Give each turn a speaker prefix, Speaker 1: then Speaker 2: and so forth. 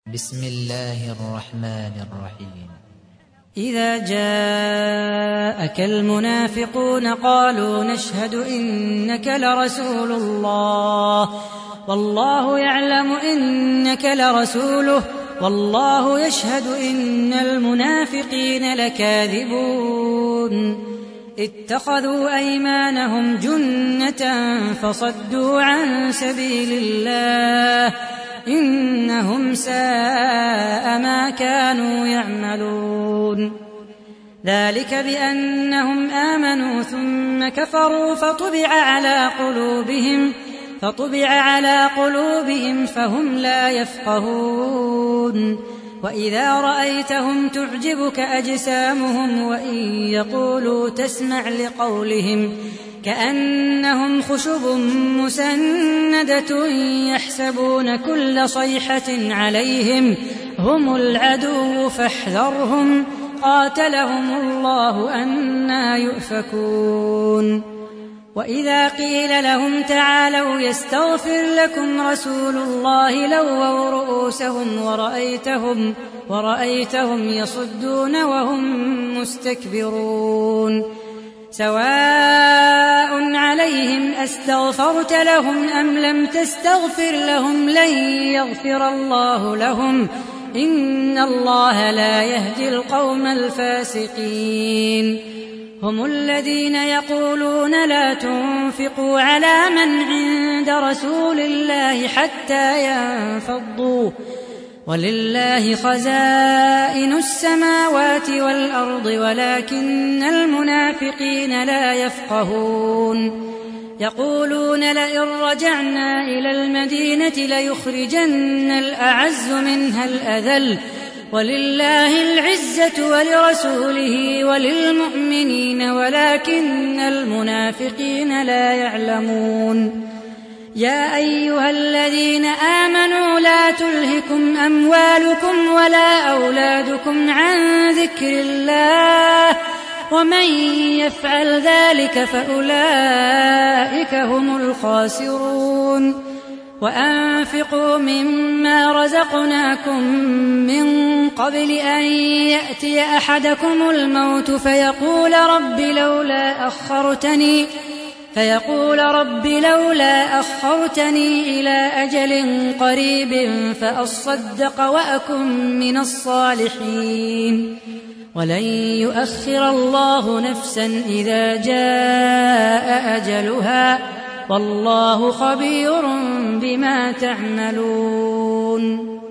Speaker 1: بسم الله الرحمن الرحيم.
Speaker 2: إذا جاءك المنافقون قالوا نشهد إنك لرسول الله والله يعلم إنك لرسوله والله يشهد إن المنافقين لكاذبون اتخذوا أيمانهم جنة فصدوا عن سبيل الله إنهم ساء ما كانوا يعملون. ذلك بأنهم آمنوا ثم كفروا فطبع على قلوبهم فهم لا يفقهون. وإذا رأيتهم تعجبك أجسامهم وإن يقولوا تسمع لقولهم كأنهم خشب مسندة يحسبون كل صيحة عليهم هم العدو فاحذرهم قاتلهم الله أنى يؤفكون. وإذا قيل لهم تعالوا يستغفر لكم رسول الله لووا رؤوسهم ورأيتهم يصدون وهم مستكبرون. سواء عليهم أستغفرت لهم أم لم تستغفر لهم لن يغفر الله لهم إن الله لا يهدي القوم الفاسقين. هم الذين يقولون لا تنفقوا على من عند رسول الله حتى ينفضوا ولله خزائن السماوات والأرض ولكن المنافقين لا يفقهون. يقولون لئن رجعنا إلى المدينة ليخرجن الأعز منها الأذل ولله العزة ولرسوله وللمؤمنين ولكن المنافقين لا يعلمون. يا أيها الذين آمنوا لا تلهكم أموالكم ولا أولادكم عن ذكر الله ومن يفعل ذلك فأولئك هم الخاسرون. وأنفقوا مما رزقناكم من قبل أن يأتي أحدكم الموت فيقول رب لولا أخرتني إلى أجل قريب فأصدق وأكن من الصالحين ولن يؤخر الله نفسا إذا جاء أجلها والله خبير بما تعملون.